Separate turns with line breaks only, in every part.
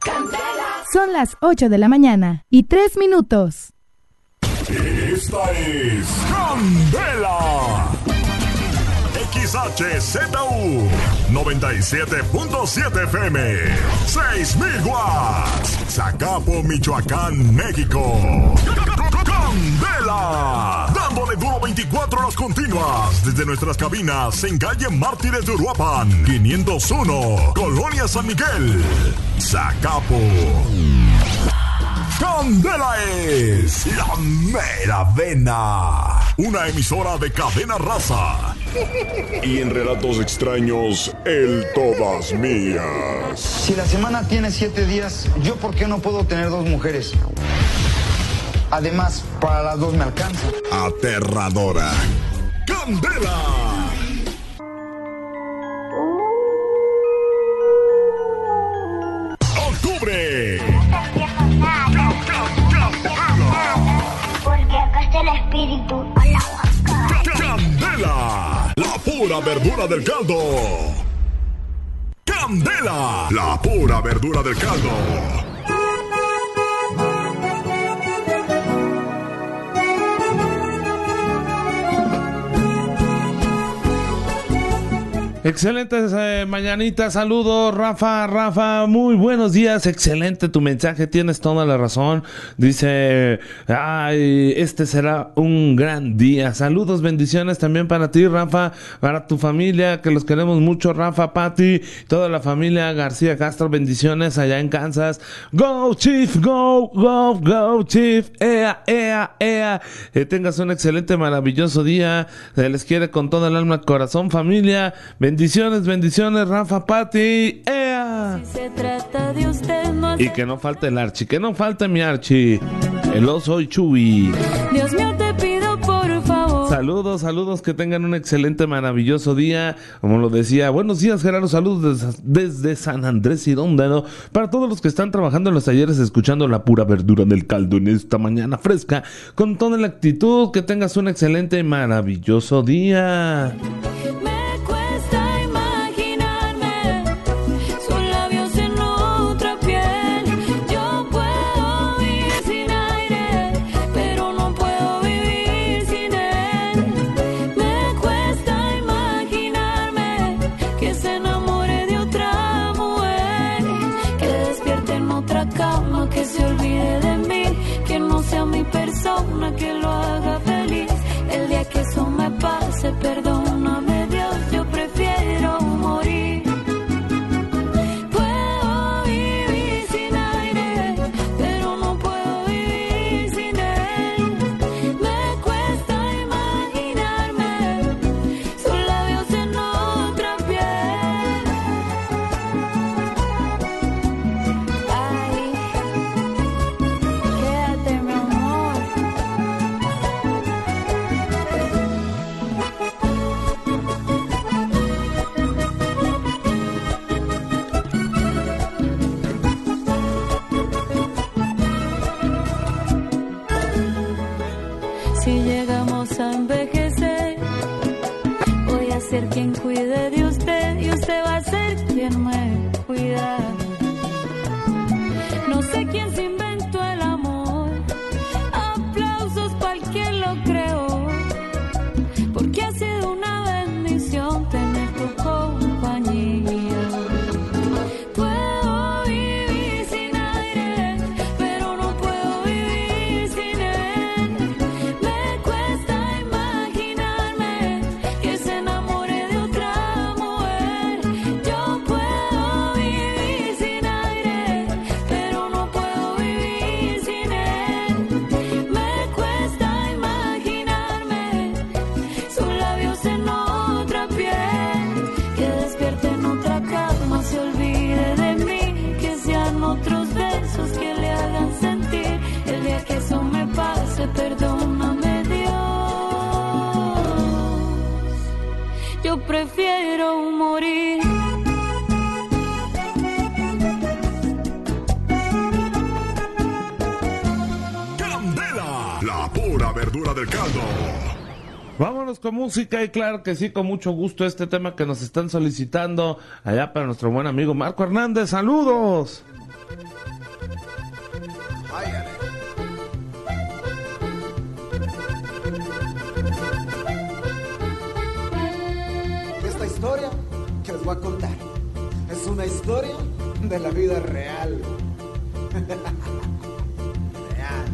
Candela. Son las 8 de la mañana y 3 minutos.
Esta es Candela. XHZU 97.7 FM, 6,000 watts, Zacapo, Michoacán, México. Candela, dándole duro 24 horas continuas desde nuestras cabinas en calle Mártires de Uruapan, 501, Colonia San Miguel, Zacapo. Candela es la mera vena, una emisora de Cadena Raza. Y en Relatos Extraños, el Todas Mías.
Si la semana tiene 7 días, ¿yo por qué no puedo tener 2 mujeres? Además, para las 2 me alcanza.
Aterradora. Candela. Octubre.
Porque acá está el espíritu a la vaca.
Candela, la pura verdura del caldo. Candela, la pura verdura del caldo.
Excelentes mañanitas, saludos Rafa, muy buenos días, excelente tu mensaje, tienes toda la razón, dice, ay, este será un gran día, saludos, bendiciones también para ti Rafa, para tu familia, que los queremos mucho, Rafa, Pati, toda la familia García Castro, bendiciones allá en Kansas, go Chief, go Chief, ea, tengas un excelente, maravilloso día, se les quiere con toda el alma, corazón, familia, bendiciones, Rafa, Pati, ¡ea!
Si se trata de usted, no
y que no falte el Archi, que no falte mi Archi, el oso y Chuy.
Dios mío, te pido por favor.
Saludos, que tengan un excelente, maravilloso día. Como lo decía, buenos días, Gerardo, saludos desde San Andrés y Róndano. Para todos los que están trabajando en los talleres, escuchando la pura verdura del caldo en esta mañana fresca, con toda la actitud, que tengas un excelente y maravilloso día.
Que lo haga feliz. El día que eso me pase, perdóname Dios, yo prefiero morir. Puedo vivir sin aire, pero no puedo vivir sin él. Me cuesta imaginarme sus labios en otra piel. Ay, quédate mi amor. Si llegamos a envejecer, voy a ser quien cuide de usted y usted va a ser quien me cuida. No sé quién se inventó el amor, aplausos para el quien lo creó, porque ha sido una bendición tener tu compañía. Puedo vivir sin aire, pero no puedo vivir sin él. Me cuesta imaginarme que se enamore de otra mujer. Yo puedo vivir sin aire, pero no puedo vivir sin él. Me cuesta imaginarme sus labios en otra piel, que despierte en otra cama, se olvide de mí, que sean otros besos que le hagan sentir. El día que eso me pase, perdóname Dios, yo prefiero morir.
Candela, la pura verdura del caldo.
Vámonos con música y claro que sí, con mucho gusto este tema que nos están solicitando allá para nuestro buen amigo Marco Hernández. ¡Saludos!
les voy a contar. Es una historia de la vida real. Real.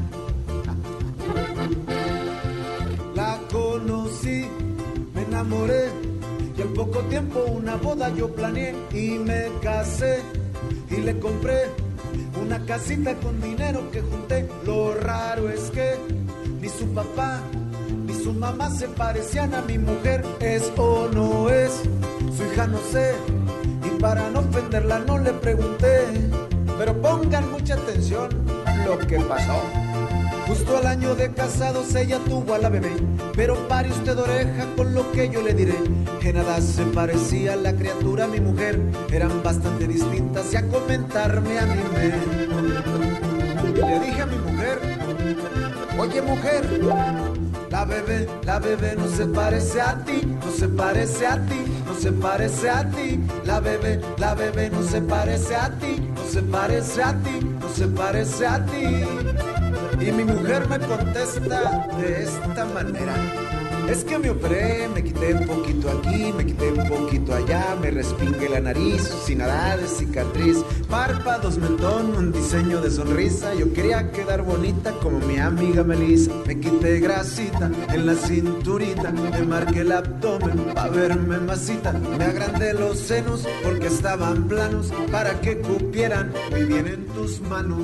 La conocí, me enamoré y al poco tiempo una boda yo planeé y me casé y le compré una casita con dinero que junté. Lo raro es que ni su papá ni su mamá se parecían a mi mujer. ¿Es o no es su hija? No sé, y para no ofenderla no le pregunté. Pero pongan mucha atención lo que pasó. Justo al año de casados ella tuvo a la bebé, pero pare usted oreja con lo que yo le diré, que nada se parecía a la criatura a mi mujer, eran bastante distintas y a comentarme animé. Y le dije a mi mujer, oye mujer, la bebé no se parece a ti, no se parece a ti, no se parece a ti, la bebé no se parece a ti, no se parece a ti, no se parece a ti. Y mi mujer me contesta de esta manera: es que me operé, me quité un poquito aquí, me quité un poquito allá, me respingué la nariz, sin nada de cicatriz, párpados, mentón, un diseño de sonrisa. Yo quería quedar bonita como mi amiga Melissa. Me quité grasita en la cinturita, me marqué el abdomen pa' verme masita. Me agrandé los senos porque estaban planos, para que cupieran muy bien en tus manos.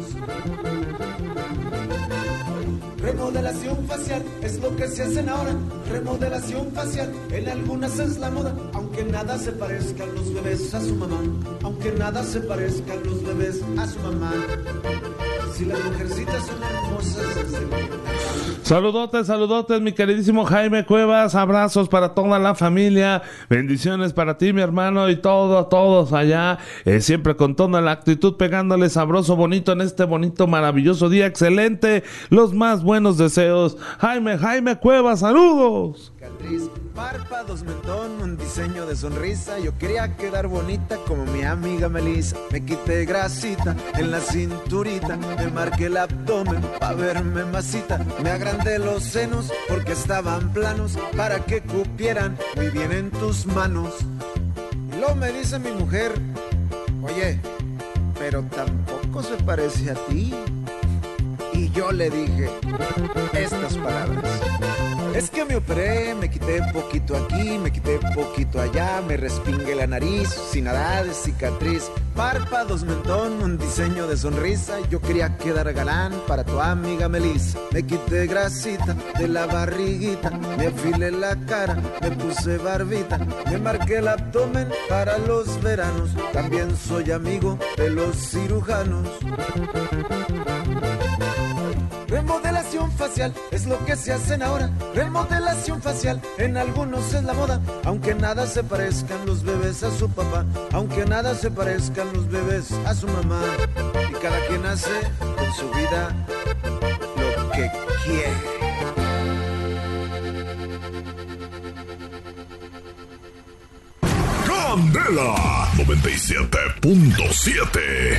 Remodelación facial es lo que se hacen ahora. Remodelación facial, en algunas es la moda. Aunque nada se parezca a los bebés a su mamá. Aunque nada se parezca a los bebés a su mamá. Si las mujercitas son hermosas desde
Saludotes, saludotes, mi queridísimo Jaime Cuevas. Abrazos para toda la familia. Bendiciones para ti, mi hermano, y todos allá. Siempre con toda la actitud, pegándole sabroso, bonito en este bonito, maravilloso día. Excelente. Los más buenos deseos. Jaime Cuevas, saludos.
cicatriz, párpados, mentón, un diseño de sonrisa. Yo quería quedar bonita como mi amiga Melissa. Me quité grasita en la cinturita, me marqué el abdomen pa' verme masita. Me agrandé los senos porque estaban planos, para que cupieran muy bien en tus manos. Y luego me dice mi mujer, oye, pero tampoco se parece a ti. Y yo le dije estas palabras: es que me operé, me quité poquito aquí, me quité poquito allá, me respingué la nariz, sin nada de cicatriz, párpados, mentón, un diseño de sonrisa. Yo quería quedar galán para tu amiga Melissa. Me quité grasita de la barriguita, me afilé la cara, me puse barbita, me marqué el abdomen para los veranos. También soy amigo de los cirujanos. Remodelación facial es lo que se hacen ahora. Remodelación facial, en algunos es la moda. Aunque nada se parezcan los bebés a su papá, aunque nada se parezcan los bebés a su mamá. Y cada quien hace con su vida lo que quiere.
Candela 97.7.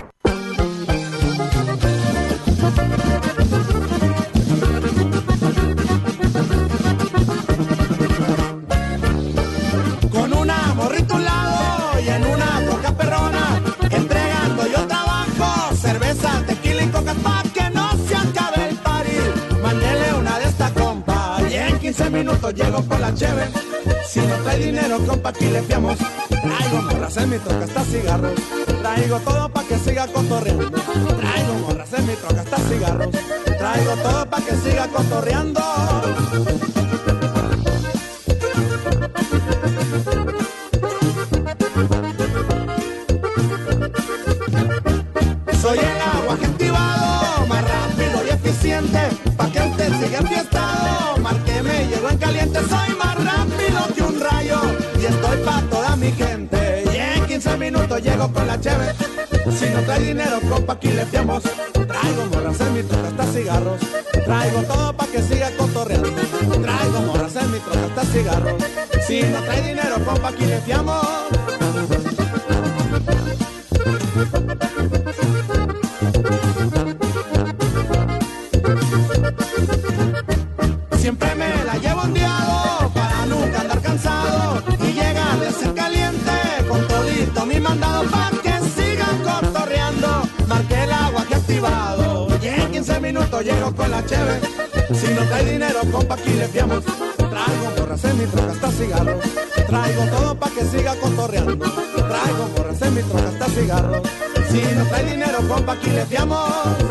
Con una morrita a un lado y en una boca perrona, entregando yo trabajo, cerveza, tequila y coca pa' que no se acabe el party. Mándele una de esta compa y en 15 minutos llego por la cheve. Si no trae dinero, compa, aquí le fiamos. Traigo morras en mi troca hasta cigarros, traigo todo pa' que siga cotorreando. Traigo morras en mi troca hasta cigarros, traigo todo pa' que siga cotorreando. Soy el agua activado, más rápido y eficiente, pa' que usted siga enfiestado. Márqueme, llego en caliente, soy más rápido que un rayo y estoy pa' toda mi gente. Y en 15 minutos llego con la cheve. Si no trae dinero, compa, aquí le fiamos. Traigo morras en mi troca hasta cigarros, traigo todo pa' que siga cotorreando. Traigo morras en mi troca hasta cigarros. Si no trae dinero, compa, aquí le fiamos. Siempre me la llevo ondeado para nunca andar cansado y llegar a ser caliente con todo rato llego con la cheve. Si no trae dinero, compa, aquí le fiamos. Traigo morras en mi troca hasta cigarros. Traigo todo pa' que siga cotorreando. Traigo morras en mi troca hasta cigarros. Si no trae dinero, compa, aquí le fiamos.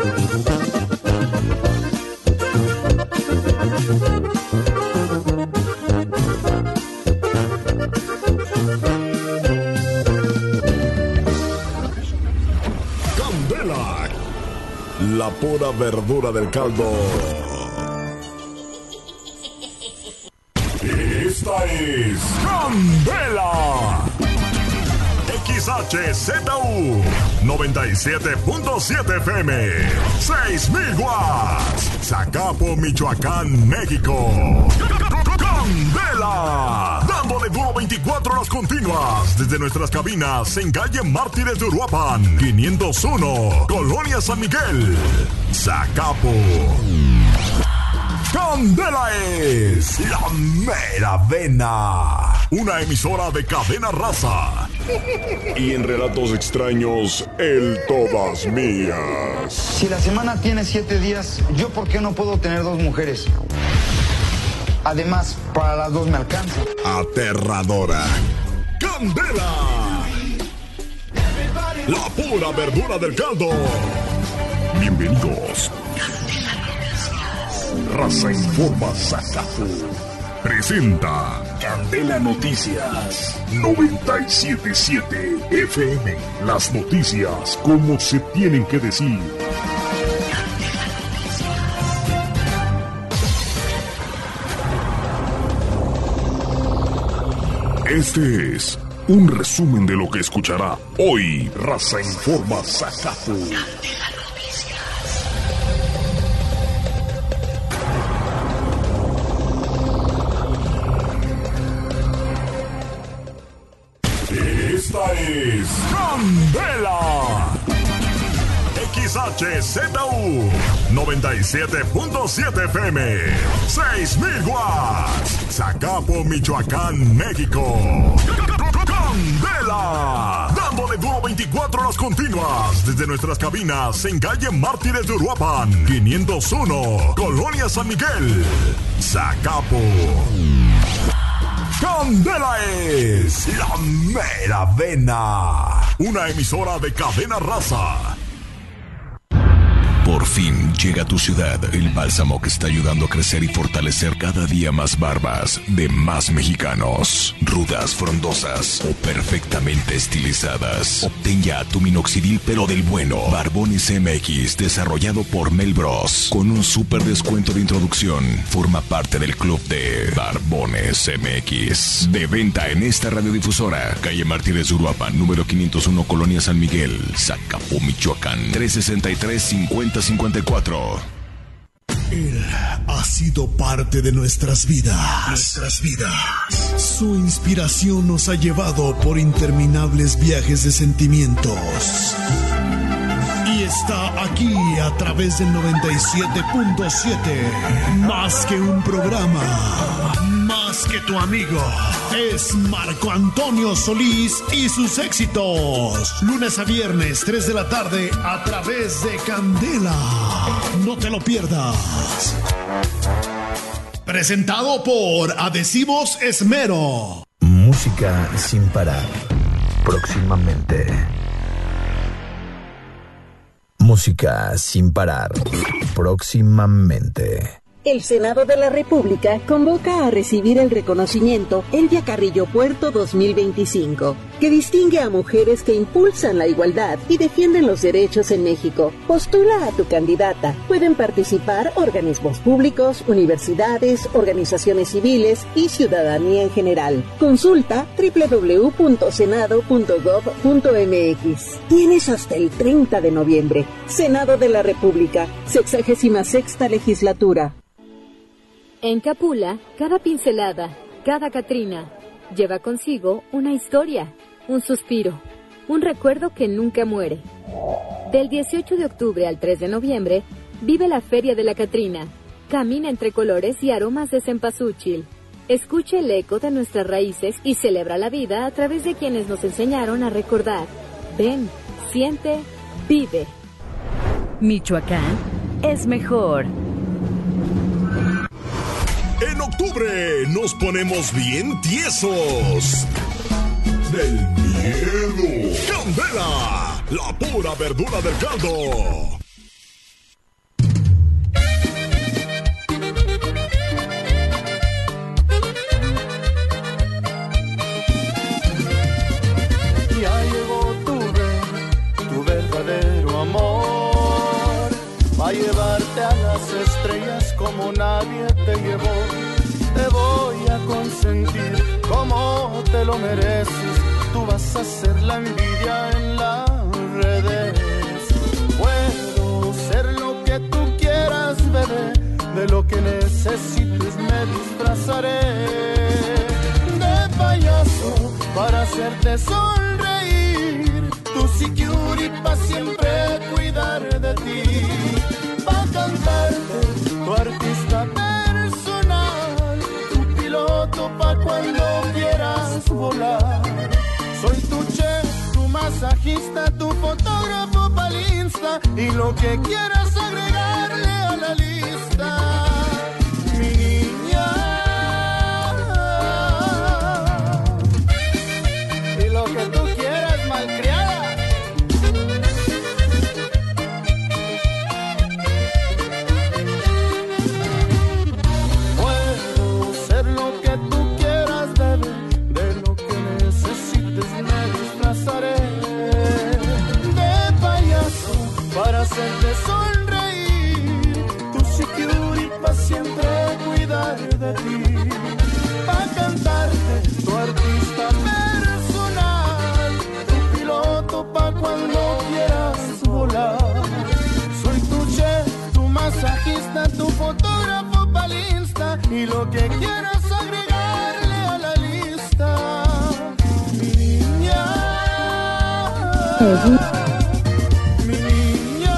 Candela, la pura verdura del caldo. Esta es Candela. XHZU 97.7 FM, 6,000 watts, Zacapo, Michoacán, México. Candela, dándole duro 24 horas continuas desde nuestras cabinas en calle Mártires de Uruapan, 501, Colonia San Miguel, Zacapo. Candela es la mera vena, una emisora de Cadena Raza. Y en Relatos Extraños, el Todas Mías.
Si la semana tiene 7 días, ¿yo por qué no puedo tener 2 mujeres? Además, para las 2 me alcanza.
Aterradora. Candela, la pura verdura del caldo. Bienvenidos. Raza Informa Zacapo presenta Candela Noticias 97.7 FM. Las noticias como se tienen que decir. Este es un resumen de lo que escuchará hoy Raza Informa Zacapo. Esta es Candela. XHZU 97.7 FM, 6,000 watts, Zacapo, Michoacán, México. Candela, dándole duro 24 horas continuas desde nuestras cabinas en calle Mártires de Uruapan, 501, Colonia San Miguel, Zacapo. Candela es la mera vena, una emisora de Cadena Raza.
Por fin llega a tu ciudad el bálsamo que está ayudando a crecer y fortalecer cada día más barbas de más mexicanos. Rudas, frondosas o perfectamente estilizadas. Obtén ya tu minoxidil pero del bueno. Barbones MX, desarrollado por Mel Bros. Con un súper descuento de introducción. Forma parte del club de Barbones MX. De venta en esta radiodifusora. Calle Mártires de Uruapan, número 501, Colonia San Miguel, Zacapo, Michoacán. 363-5054.
Él ha sido parte de nuestras vidas. Su inspiración nos ha llevado por interminables viajes de sentimientos. Y está aquí a través del 97.7. Más que un programa, más que tu amigo. Es Marco Antonio Solís y sus éxitos. Lunes a viernes, 3 de la tarde, a través de Candela. No te lo pierdas. Presentado por Adhesivos Esmero.
Música sin parar. Próximamente. Música sin parar. Próximamente.
El Senado de la República convoca a recibir el reconocimiento Elvia Carrillo Puerto 2025, que distingue a mujeres que impulsan la igualdad y defienden los derechos en México. Postula a tu candidata. Pueden participar organismos públicos, universidades, organizaciones civiles y ciudadanía en general. Consulta www.senado.gov.mx. Tienes hasta el 30 de noviembre. Senado de la República, 66ª legislatura.
En Capula, cada pincelada, cada Catrina, lleva consigo una historia, un suspiro, un recuerdo que nunca muere. Del 18 de octubre al 3 de noviembre, vive la Feria de la Catrina. Camina entre colores y aromas de cempasúchil. Escucha el eco de nuestras raíces y celebra la vida a través de quienes nos enseñaron a recordar. Ven, siente, vive.
Michoacán
es mejor.
En octubre nos ponemos bien tiesos. Del miedo. Candela, la pura verdura del caldo.
Ya llegó tu verdadero amor. Va a llevarte a las estrellas como nadie te llevó. Te voy a consentir como te lo mereces. Tú vas a ser la envidia en las redes. Puedo ser lo que tú quieras, bebé. De lo que necesites me disfrazaré de payaso para hacerte sonreír. Tu security pa' siempre cuidar de ti. Pa' cantarte, tu artista personal. Tu piloto pa' cuando quieras volar. Soy tu chef, tu masajista, tu fotógrafo pa'l Insta. Y lo que quieras agregarle a la lista. Mi niña. Y lo que tú quieras, malcriada. Puedo ser lo que tú quieras, bebé. De lo que necesites me disfrazaré de payaso para hacerte sonreír. Tu security pa' siempre cuidar de ti. Pa' cantarte, tu artista personal. Tu piloto pa' cuando quieras volar. Soy tu chef, tu masajista, tu fotógrafo pa'l Insta. Y lo que quieras agregarle a la lista. Mi niña. Mi niña.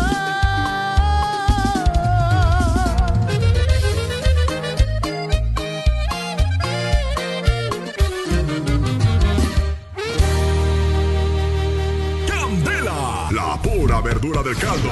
Candela, la pura verdura del caldo.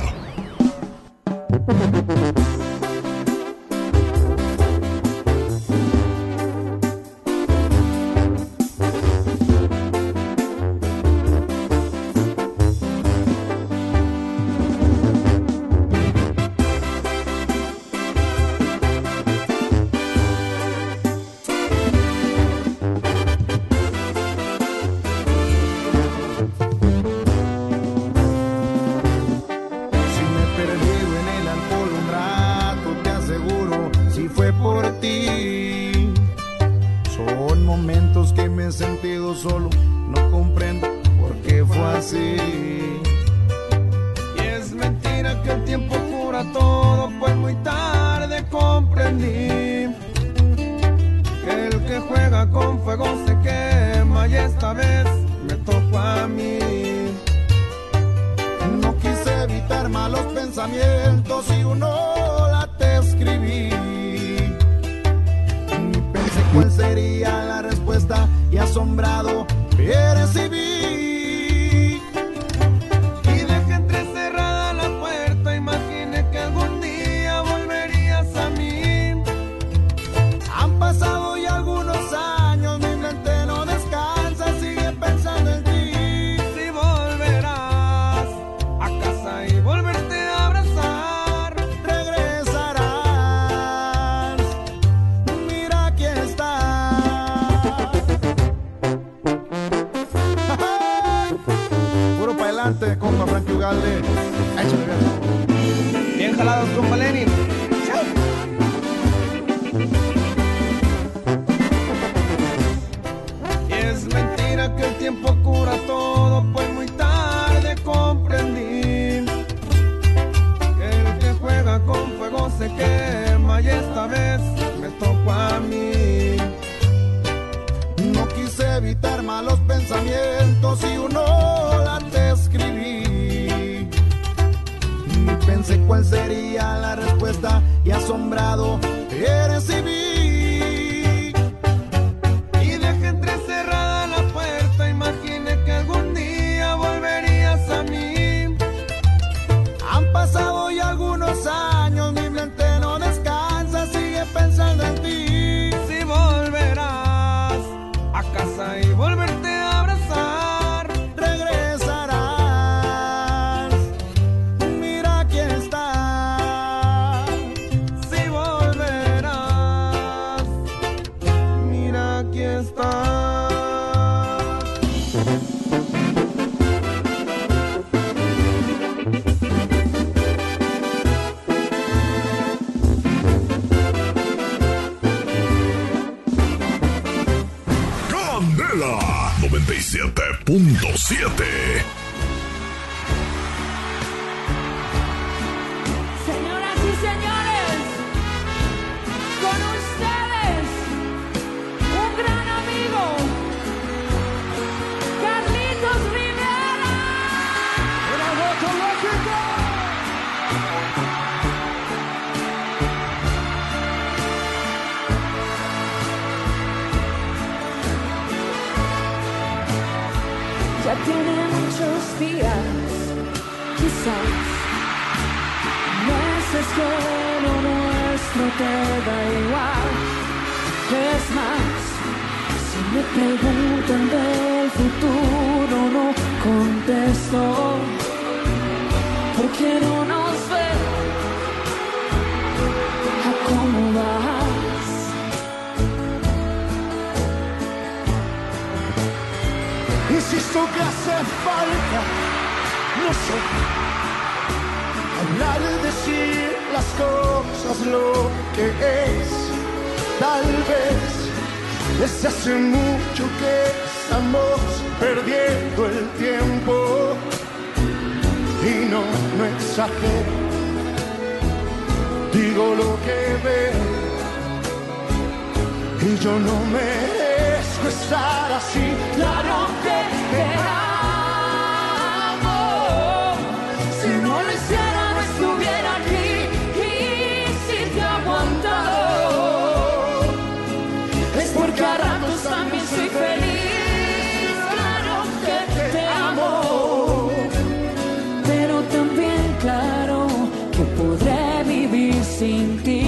Si me he perdido en el alcohol un rato, te aseguro, si fue por ti. Son momentos que me he sentido solo, no comprendo por qué fue así. Y es mentira que el tiempo cura todo, pues muy tarde comprendí que el que juega con fuego se quema, y esta vez me tocó a mí. No quise evitar malos pensamientos y una ola te escribí. Ni pensé cuál sería la respuesta y asombrado te recibí. Y dejé entrecerrada la puerta, imaginé que algún día volverías a mí. Han pasado ya algunos años, mi mente no descansa, sigue pensando en ti. Si volverás a casa y volverte a abrazar, regresarás. Mira aquí estás. Puro para adelante, compa Frankie Ugalde. Échale bien. Bien jalados, compa Lenin. Y es mentira que el tiempo cura todo, pues muy tarde comprendí que el que juega con fuego se quema, y esta vez me tocó a mí. No quise evitar malos pensamientos y una ola te escribí. Ni pensé cuál sería la respuesta y asombrado te recibí. Y dejé entrecerrada la puerta, imaginé que algún día volverías a mí. Han pasado ya algunos
Señoras y señores, con ustedes, un gran amigo, Carlitos Rivera. ¡Una voto lógico! Ya tiene muchos días, quizás meses que lo nuestro te da igual. Es más, si me preguntan del futuro no contesto, porque no nos ve a cómo vas.
Insisto que hace falta, no sé, hablar y decir las cosas lo que es. Tal vez desde hace mucho que estamos perdiendo el tiempo. Y no exagero, digo lo que veo. Y yo no merezco estar así.
Claro que te amo. Si no lo hiciera no estuviera aquí. Y si te he aguantado es porque a ratos también soy feliz. Claro que te amo, pero también claro que podré vivir sin ti.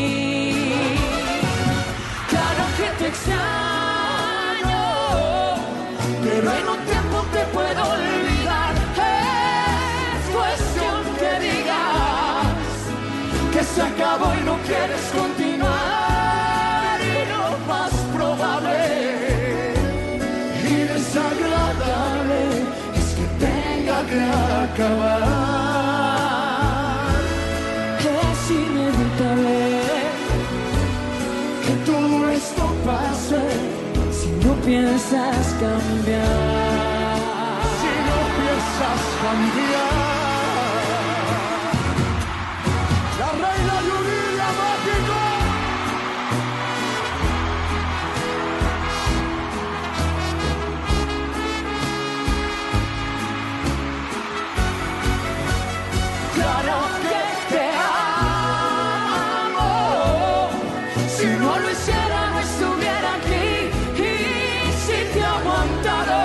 Claro que te extraño, pero en un tiempo te puedo olvidar. Es cuestión que digas que se acabó y no quieres continuar. Y lo más probable y desagradable es que tenga que acabar. Es inevitable que todo esto pase si no piensas cambiar.
Si no piensas cambiar. La reina Yuridia Mágico.
Claro que te amo. Si no lo hiciera no estuviera aquí. Y si te he aguantado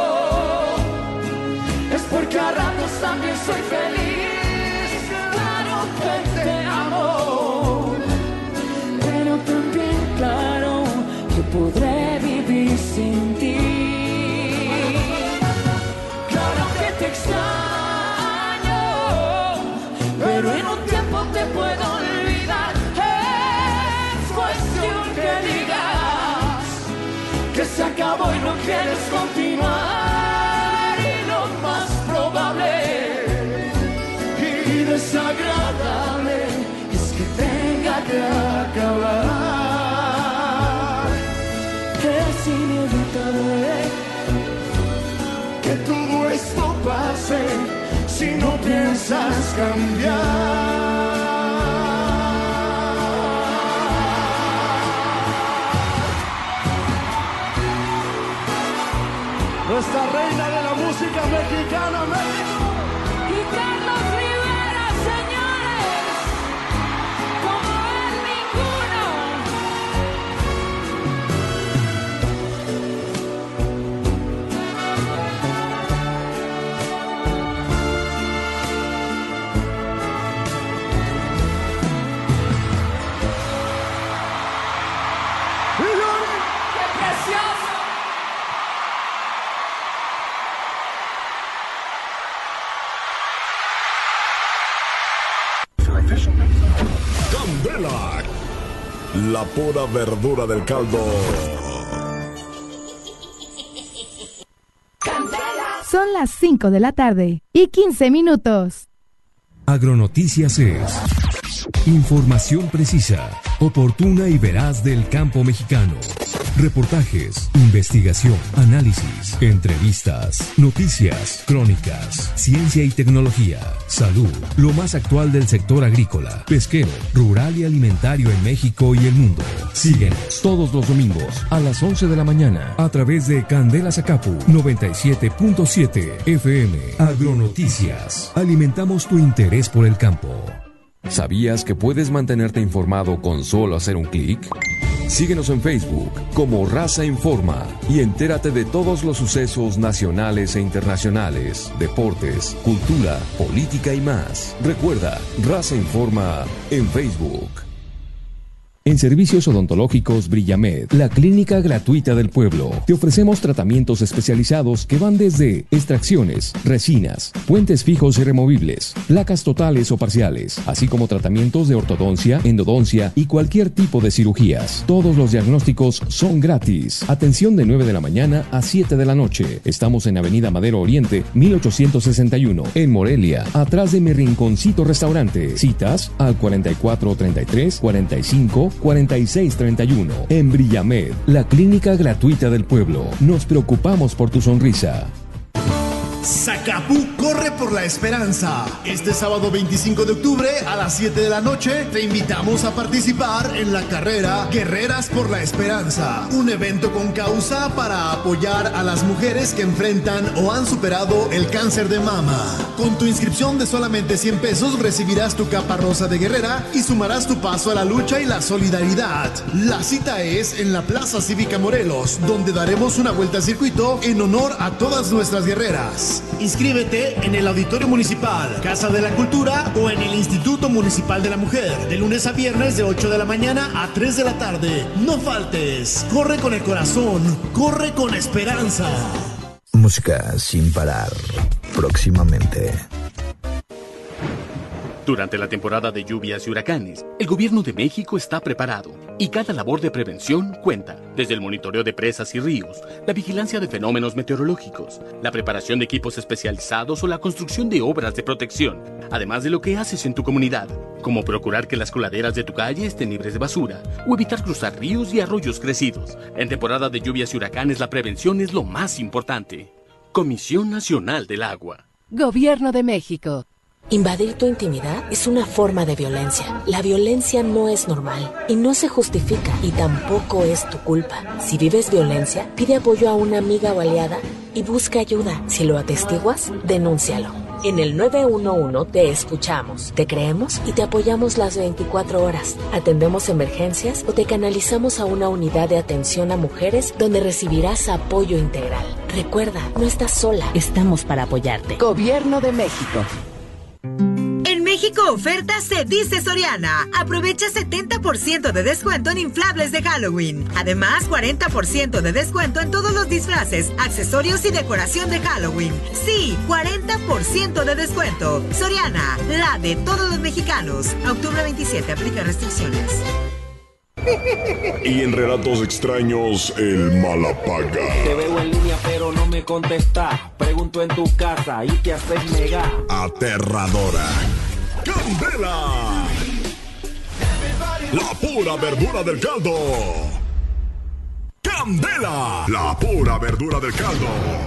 es porque a ratos también soy feliz. Claro que te amo, pero también claro que podré vivir sin ti. Claro que te extraño, pero en un tiempo te puedo olvidar. Es cuestión que digas que se acabó y no quieres continuar. Y lo más probable y desagradable es que tenga que acabar. Es inevitable
Que todo esto pase si no piensas cambiar. Nuestra reina de la música mexicana, México.
y Carlos Rivera, señores, como él ninguno. ¡Qué precioso!
Candela, la pura verdura del caldo.
Son las 5 de la tarde y 15 minutos.
Agronoticias es información precisa, oportuna y veraz del campo mexicano. reportajes, investigación, análisis, entrevistas, noticias, crónicas, ciencia y tecnología, salud, lo más actual del sector agrícola, pesquero, rural y alimentario en México y el mundo. Síguenos todos los domingos a las 11 de la mañana a través de Candela Zacapu 97.7 FM. Agronoticias. Alimentamos tu interés por el campo.
¿Sabías que puedes mantenerte informado con solo hacer un clic? Síguenos en Facebook como Raza Informa y entérate de todos los sucesos nacionales e internacionales, deportes, cultura, política y más. Recuerda, Raza Informa en Facebook. En Servicios Odontológicos Brillamed, la clínica gratuita del pueblo, te ofrecemos tratamientos especializados que van desde extracciones, resinas, puentes fijos y removibles, placas totales o parciales, así como tratamientos de ortodoncia, endodoncia y cualquier tipo de cirugías. Todos los diagnósticos son gratis. Atención de 9 de la mañana a 7 de la noche. Estamos en Avenida Madero Oriente, 1861, en Morelia, atrás de mi rinconcito restaurante. Citas al 4433 45 4631. En Brillamed, la clínica gratuita del pueblo. Nos preocupamos por tu sonrisa.
Zacapú corre por la esperanza. Este sábado 25 de octubre a las 7 de la noche te invitamos a participar en la carrera Guerreras por la Esperanza, un evento con causa para apoyar a las mujeres que enfrentan o han superado el cáncer de mama. Con tu inscripción de solamente 100 pesos recibirás tu capa rosa de guerrera y sumarás tu paso a la lucha y la solidaridad. La cita es en la Plaza Cívica Morelos, donde daremos una vuelta al circuito en honor a todas nuestras guerreras. Inscríbete en el Auditorio Municipal, Casa de la Cultura o en el Instituto Municipal de la Mujer, de lunes a viernes de 8 de la mañana a 3 de la tarde. No faltes, corre con el corazón, corre con esperanza.
Música sin parar, próximamente.
Durante la temporada de lluvias y huracanes, el gobierno de México está preparado y cada labor de prevención cuenta, desde el monitoreo de presas y ríos, la vigilancia de fenómenos meteorológicos, la preparación de equipos especializados o la construcción de obras de protección, además de lo que haces en tu comunidad, como procurar que las coladeras de tu calle estén libres de basura o evitar cruzar ríos y arroyos crecidos. En temporada de lluvias y huracanes la prevención es lo más importante. Comisión Nacional del Agua.
Gobierno de México.
Invadir tu intimidad es una forma de violencia. La violencia no es normal y no se justifica y tampoco es tu culpa. Si vives violencia, pide apoyo a una amiga o aliada y busca ayuda. Si lo atestiguas, denúncialo. En el 911 te escuchamos, te creemos y te apoyamos las 24 horas. Atendemos emergencias o te canalizamos a una unidad de atención a mujeres donde recibirás apoyo integral. Recuerda, no estás sola. Estamos para apoyarte.
Gobierno de México.
En México oferta se dice Soriana. Aprovecha 70% de descuento en inflables de Halloween. Además, 40% de descuento en todos los disfraces, accesorios y decoración de Halloween. Sí, 40% de descuento. Soriana, la de todos los mexicanos. A octubre 27, aplica restricciones.
Y en Relatos Extraños, el Malapaga.
Te veo en línea pero no me contestas. Pregunto en tu casa y te haces negar.
Aterradora. ¡Candela! La pura verdura del caldo. ¡Candela! La pura verdura del caldo.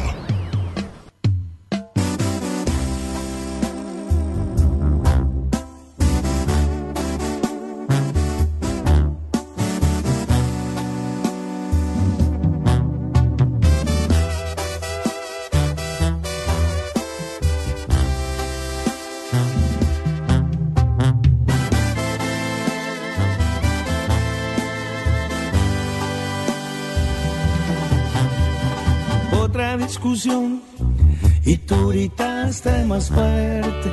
Discusión y tú gritaste más fuerte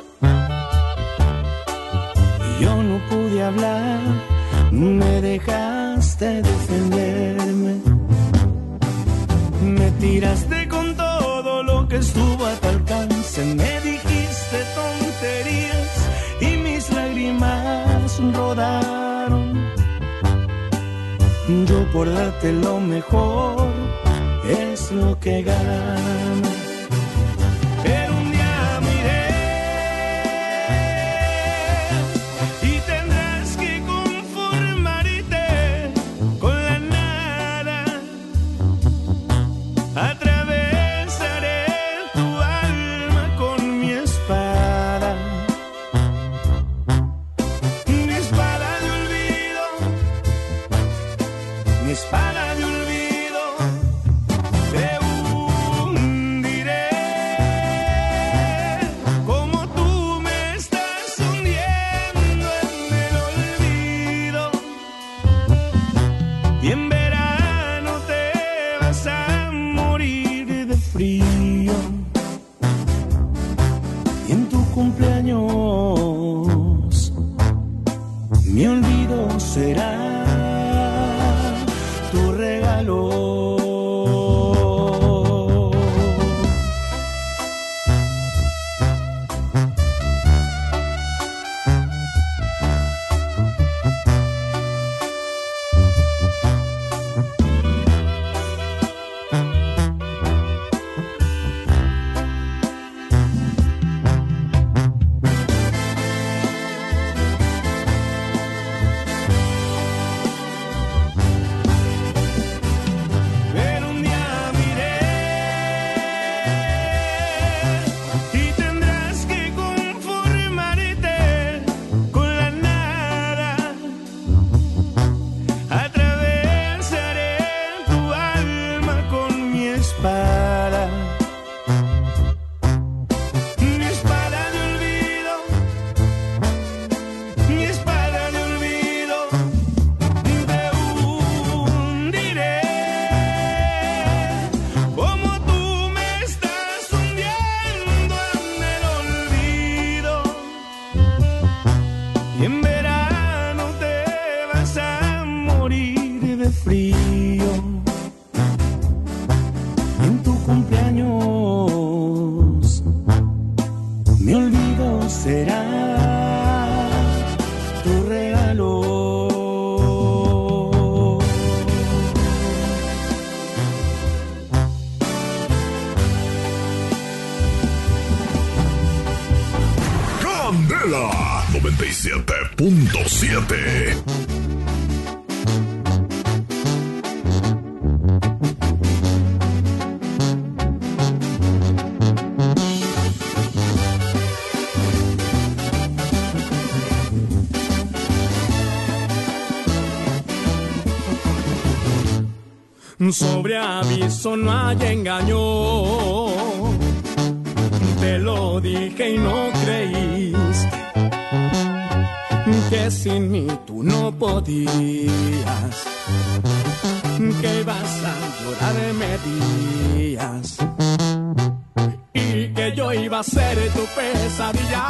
y yo no pude hablar, me dejaste defenderme, me tiraste con todo lo que estuvo a tu alcance, me dijiste tonterías y mis lágrimas rodaron. Yo por darte lo mejor es lo que gano. Pero un día miré y tendrás que conformarte con la nada mi olvido será tu regalo.
Candela 97.7.
Sobre aviso no hay engaño, te lo dije y no creíste, que sin mí tú no podías, que ibas a llorarme días y que yo iba a ser tu pesadilla.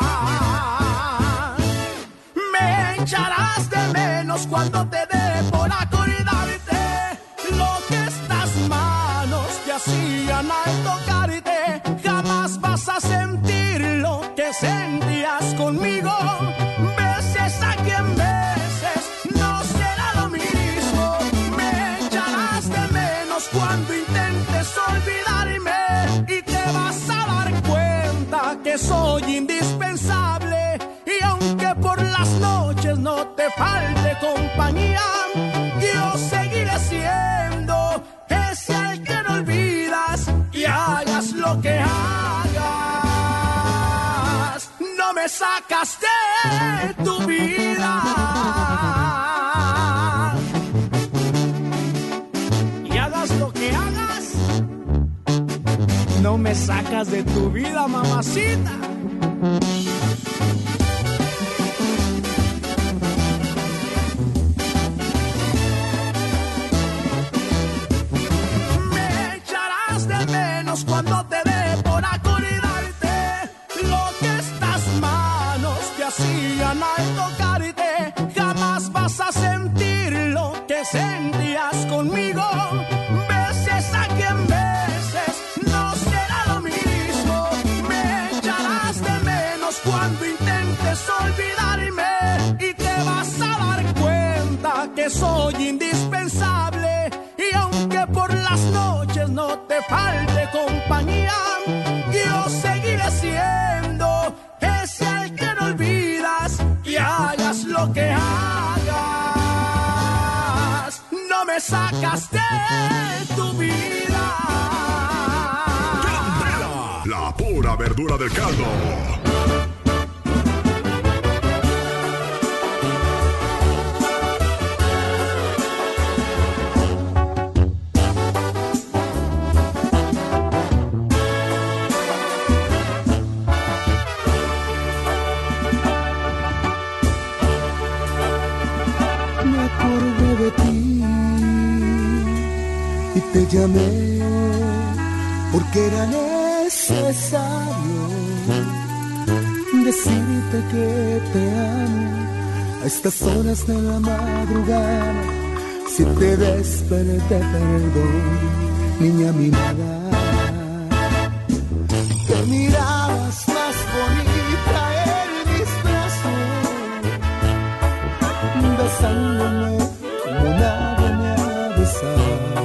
Me echarás de menos cuando te dé por acordarte lo que estas manos te hacían al tocarte. Jamás vas a sentir lo que sentías conmigo. Beses a quien beses, no será lo mismo. Me echarás de menos cuando intentes olvidarme y te vas a dar cuenta que soy indispensable. Y aunque por las noches no te falte compañía, yo seguiré siendo ese al que no olvidas. Y hagas lo que hagas, no me sacas de tu vida. Y hagas lo que hagas, no me sacas de tu vida, mamacita. Cuando te dé por acordarte lo que estas manos te hacían al tocarte. Jamás vas a sentir lo que sentías conmigo. Beses a quien beses, no será lo mismo. Me echarás de menos cuando intentes olvidarme y te vas a dar cuenta que soy indispensable. Y aunque por las noches no te falte compañía, yo seguiré siendo ese al que no olvidas. Y hagas lo que hagas, no me sacas de tu vida.
Candela, la pura verdura del caldo.
Te llamé porque era necesario decirte que te amo a estas horas de la madrugada. Si te desperté, perdón, niña mimada. Te mirabas más bonita en mis brazos, besándome como nadie me ha besado.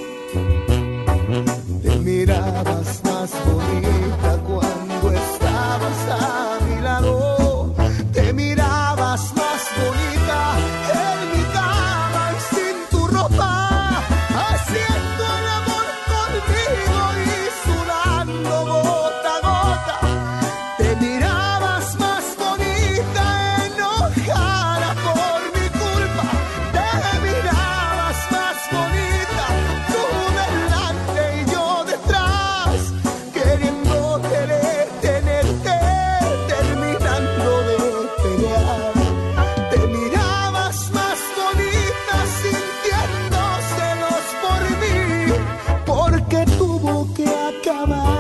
Te mirabas más bonita cuando estabas a mi lado. Te mirabas más bonita en mi cama y sin tu ropa, haciendo el amor conmigo y sudando gota a gota. Te mirabas más bonita enojada por mi culpa. Te mirabas más bonita, tú delante y yo detrás, queriendo tenerte, terminando de pelear. Te mirabas más bonita sintiendo celos por mí, porque tuvo que acabar.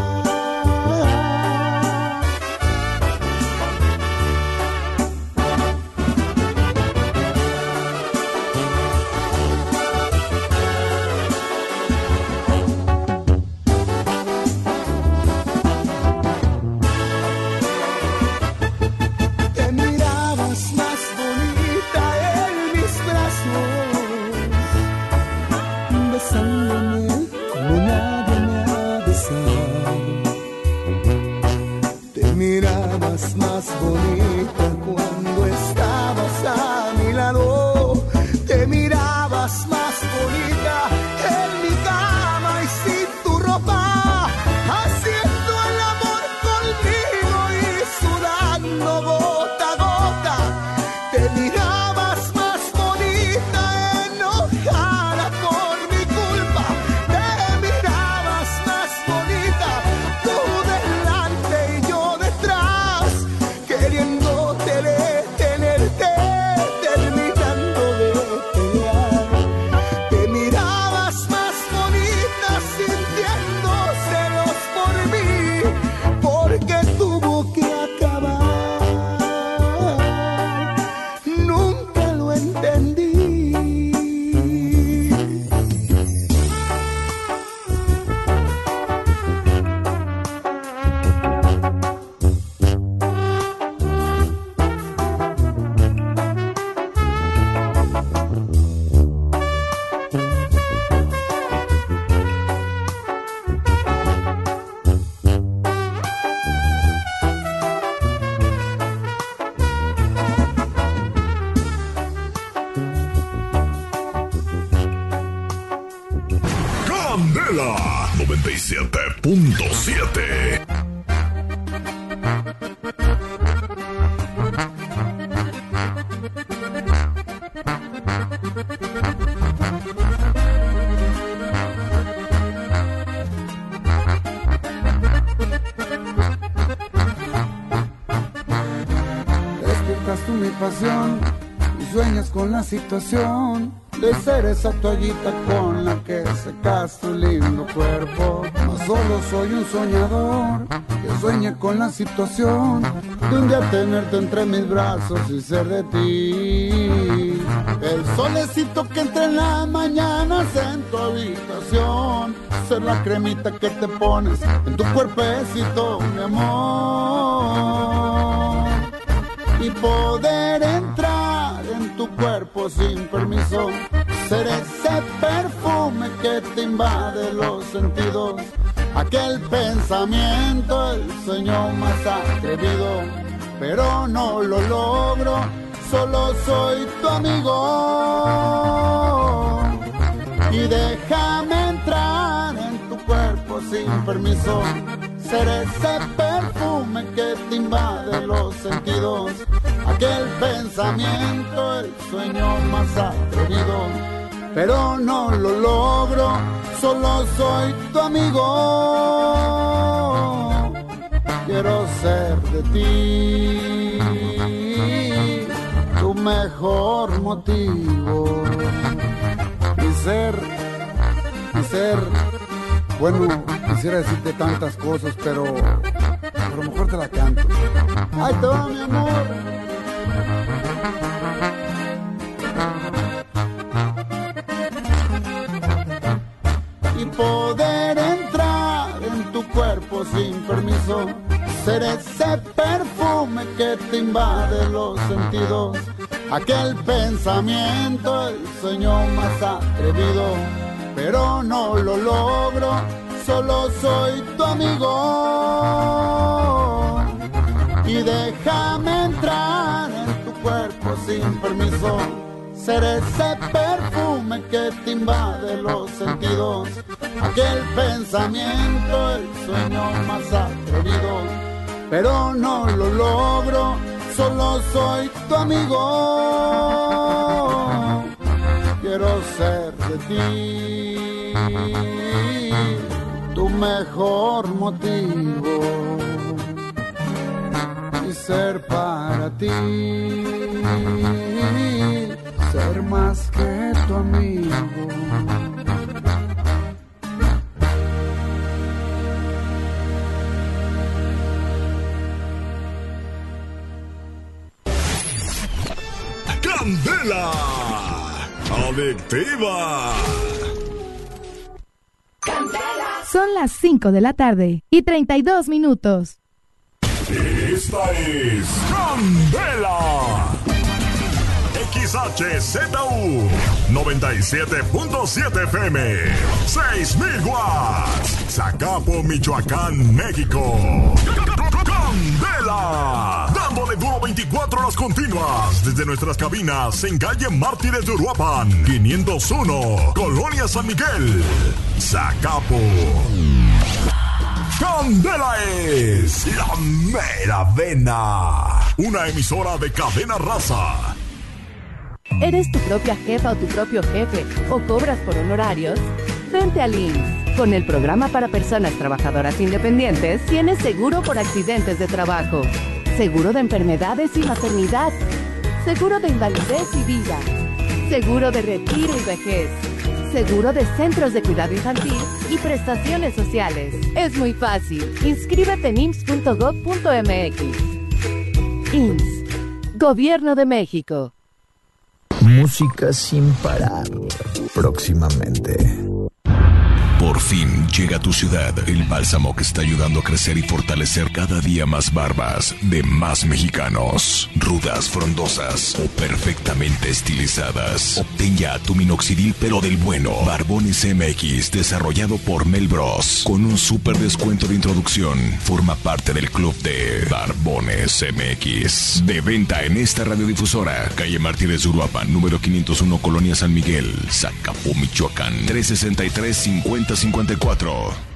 Te mirabas más bonita en mis brazos, besándome como nadie me ha besado. Te mirabas más bonita cuando estabas a mi lado. Te mirabas más bonita en mi cama y sin tu ropa, haciendo el amor conmigo y sudando gota a gota. Te mirabas más bonita enojada por mi culpa. Te mirabas más bonita, tú delante y yo detrás, queriendo tenerte, terminando de pelear. Te mirabas más bonita sintiendo celos por mí, porque tuvo que acabar. Nunca lo entendí.
Candela 97.7.
Despiertas tú mi pasión y sueñas con la situación de ser esa toallita con la que secas tu lindo cuerpo. Mas solo soy un soñador que sueña con la situación de un día tenerte entre mis brazos y ser de ti el solecito que entra en las mañanas en tu habitación, ser la cremita que te pones en tu cuerpecito, mi amor, y poder entrar en tu cuerpo sin permiso, ser ese perfume que te invade los sentidos, aquel pensamiento, el sueño más atrevido, pero no lo logro, solo soy tu amigo, y déjame entrar en tu cuerpo sin permiso, ser ese perfume que te invade los sentidos, aquel pensamiento, el sueño más atrevido, pero no lo logro, solo soy tu amigo, quiero ser de ti tu mejor motivo, y ser, bueno, quisiera decirte tantas cosas, pero a lo mejor te la canto.
Ahí te va, mi amor. Y poder entrar en tu cuerpo sin permiso, ser ese perfume que te invade los sentidos, aquel pensamiento, el sueño más atrevido, pero no lo logro, solo soy tu amigo. Y déjame entrar en tu cuerpo sin permiso, ser ese perfume que te invade los sentidos, aquel pensamiento, el sueño más atrevido, pero no lo logro, solo soy tu amigo. Quiero ser de ti tu mejor motivo y ser para ti, ser más que tu amigo.
Candela, adictiva.
Son las 5 de la tarde y 32 minutos.
Esta es Candela. XHZU 97.7 FM, 6,000 watts. Zacapo, Michoacán, México. Candela, dándole duro 24 horas continuas desde nuestras cabinas en calle Mártires de Uruapan, 501, Colonia San Miguel, Zacapo. Candela es la mera vena, una emisora de Cadena Raza.
¿Eres tu propia jefa o tu propio jefe o cobras por honorarios? Vente al IMSS. Con el programa para personas trabajadoras independientes tienes seguro por accidentes de trabajo, seguro de enfermedades y maternidad, seguro de invalidez y vida, seguro de retiro y vejez, seguro de centros de cuidado infantil y prestaciones sociales. Es muy fácil. Inscríbete en ims.gov.mx. IMSS, Gobierno de México.
Música sin parar. Próximamente.
Por fin llega a tu ciudad el bálsamo que está ayudando a crecer y fortalecer cada día más barbas de más mexicanos. Rudas, frondosas o perfectamente estilizadas. Obtén ya tu minoxidil pero del bueno. Barbones MX, desarrollado por Mel Bros. Con un súper descuento de introducción. Forma parte del club de Barbones MX. De venta en esta radiodifusora. Calle Mártires de Uruapan, número 501, Colonia San Miguel, Zacapo, Michoacán. 363-5054.